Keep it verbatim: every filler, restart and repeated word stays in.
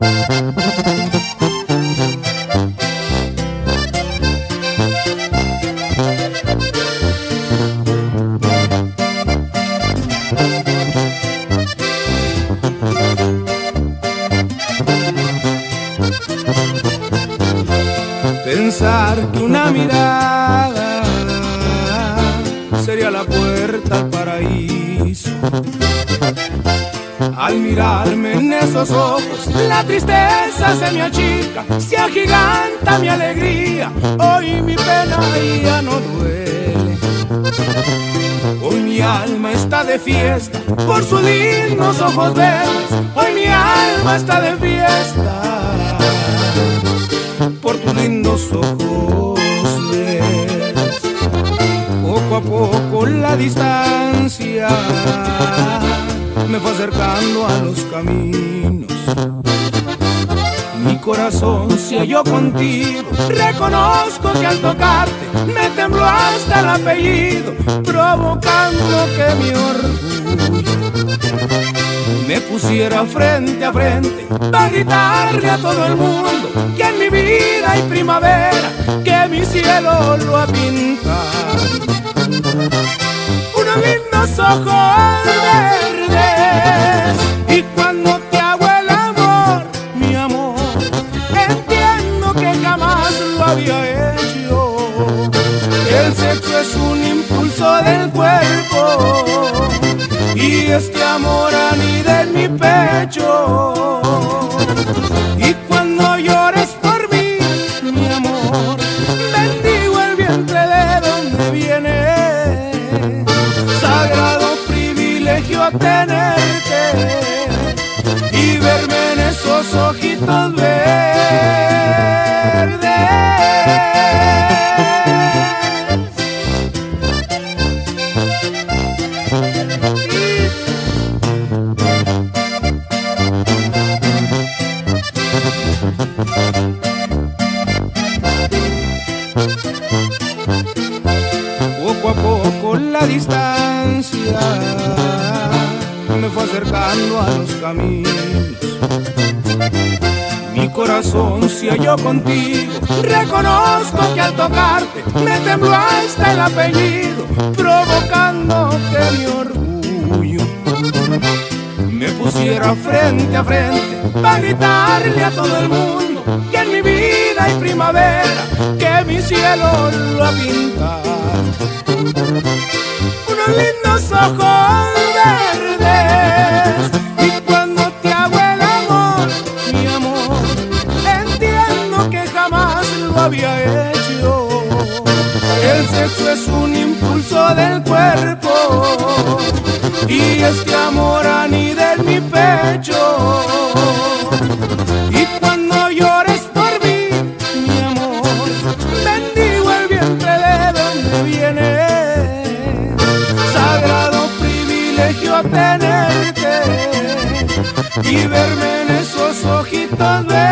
Pensar que una mirada sería la puerta al paraíso. Al mirarme en esos ojos, la tristeza se me achica, se agiganta mi alegría. Hoy mi pena ya no duele. Hoy mi alma está de fiesta por sus lindos ojos verdes. Hoy mi alma está de fiesta por tus lindos ojos verdes. Poco a poco la distancia me fue acercando a los caminos. Mi corazón se halló contigo. Reconozco que al tocarte me tembló hasta el apellido, provocando que mi orgullo me pusiera frente a frente para gritarle a todo el mundo que en mi vida hay primavera, que mi cielo lo ha pintado. Unos lindos ojos verdes, y cuando te hago el amor, mi amor, entiendo que jamás lo había hecho. El sexo es un impulso del cuerpo y este amor anida en mi pecho. Y cuando llores por mí, mi amor, bendigo el vientre de donde viene. Sagrado privilegio tenerte y verme en esos ojitos verdes. Poco a poco la distancia me fue acercando a los caminos. Mi corazón se halló contigo. Reconozco que al tocarte me tembló hasta el apellido, provocando que mi orgullo me pusiera frente a frente para gritarle a todo el mundo que en mi vida hay primavera, que mi cielo lo ha pintado. Unos lindos ojos verdes, y cuando te hago el amor, mi amor, entiendo que jamás lo había hecho. El sexo es un impulso del cuerpo y este amor anida en mi pecho. Y cuando llores por mí, mi amor, bendigo el vientre de donde viene. Sagrado privilegio tenerte y verme en esos ojitos verdes.